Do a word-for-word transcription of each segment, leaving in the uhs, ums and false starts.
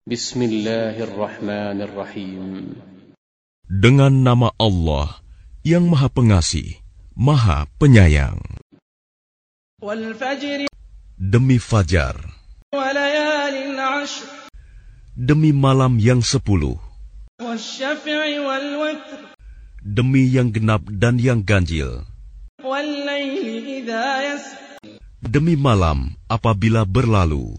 Bismillahirrahmanirrahim. Dengan nama Allah yang Maha Pengasih, Maha Penyayang. Demi fajar, demi malam yang sepuluh, demi yang genap dan yang ganjil, demi malam apabila berlalu.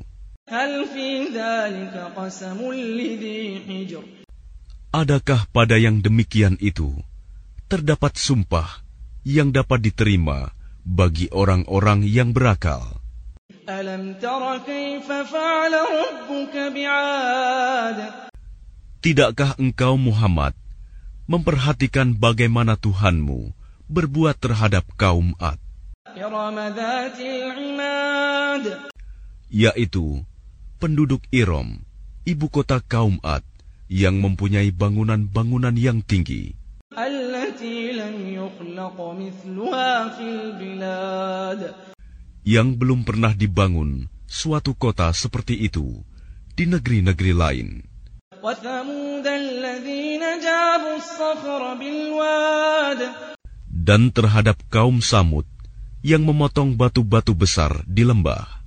Adakah pada yang demikian itu terdapat sumpah yang dapat diterima bagi orang-orang yang berakal? Tidakkah engkau Muhammad memperhatikan bagaimana Tuhanmu berbuat terhadap kaum Ad, yaitu penduduk Iram, ibu kota kaum Ad, yang mempunyai bangunan-bangunan yang tinggi, yang belum pernah dibangun suatu kota seperti itu di negeri-negeri lain. Dan terhadap kaum Samud yang memotong batu-batu besar di lembah.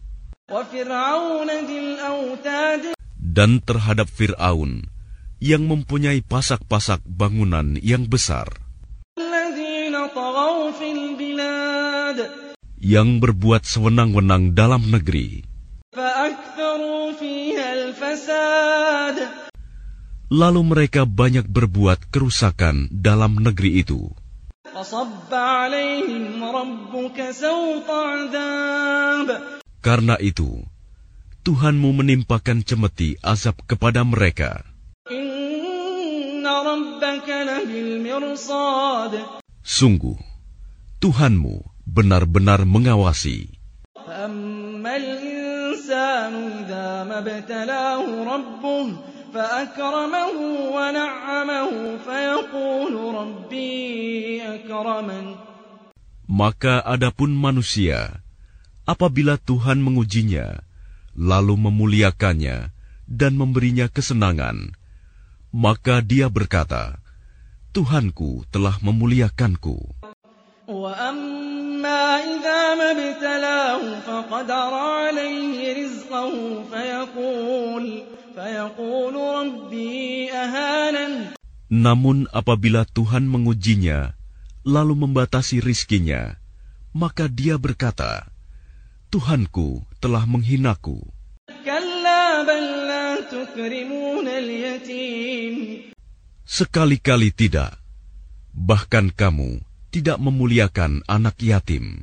Dan terhadap Fir'aun yang mempunyai pasak-pasak bangunan yang besar, yang berbuat sewenang-wenang dalam negeri, lalu mereka banyak berbuat kerusakan dalam negeri itu. Karena itu, Tuhanmu menimpakan cemeti azab kepada mereka. Sungguh, Tuhanmu benar-benar mengawasi. Maka adapun manusia, apabila Tuhan mengujinya, lalu memuliakannya dan memberinya kesenangan, maka dia berkata, Tuhanku telah memuliakanku. Namun apabila Tuhan mengujinya, lalu membatasi rizkinya, maka dia berkata, Tuhanku telah menghinaku. Sekali-kali tidak. Bahkan kamu tidak memuliakan anak yatim.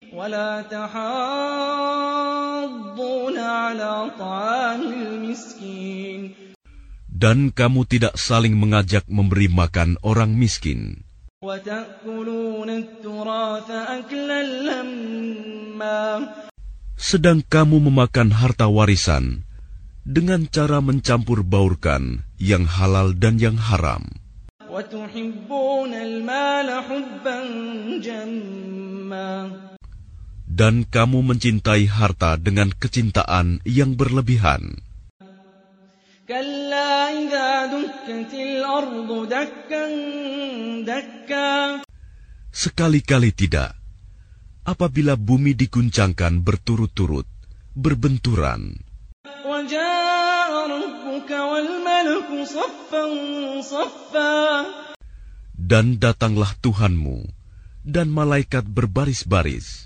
Dan kamu tidak saling mengajak memberi makan orang miskin. Sedang kamu memakan harta warisan dengan cara mencampur baurkan yang halal dan yang haram. Dan kamu mencintai harta dengan kecintaan yang berlebihan. Sekali-kali tidak. Apabila bumi diguncangkan berturut-turut, berbenturan, dan datanglah Tuhanmu, dan malaikat berbaris-baris,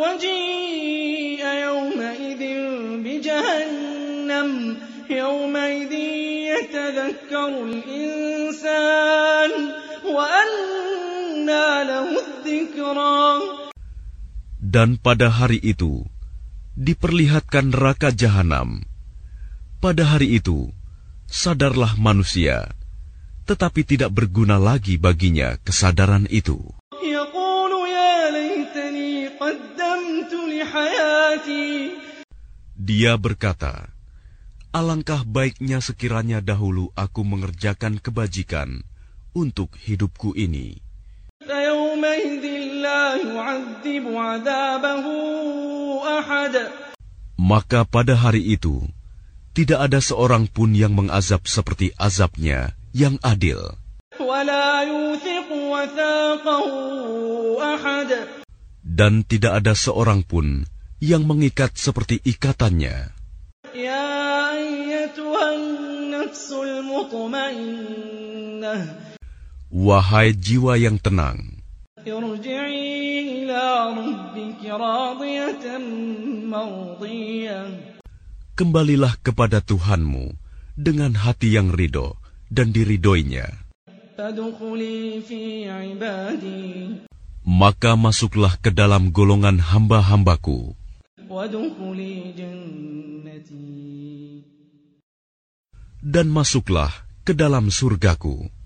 dan pada hari itu diperlihatkan neraka jahanam. Pada hari itu sadarlah manusia, tetapi tidak berguna lagi baginya kesadaran itu. Dia berkata, alangkah baiknya sekiranya dahulu aku mengerjakan kebajikan untuk hidupku ini. Maka pada hari itu tidak ada seorang pun yang mengazab seperti azabnya yang adil. Dan tidak ada seorang pun yang mengikat seperti ikatannya. Wahai jiwa yang tenang, kembalilah kepada Tuhanmu dengan hati yang ridho dan diridhoinya. Maka masuklah ke dalam golongan hamba-hambaku. Dan masuklah ke dalam surgaku.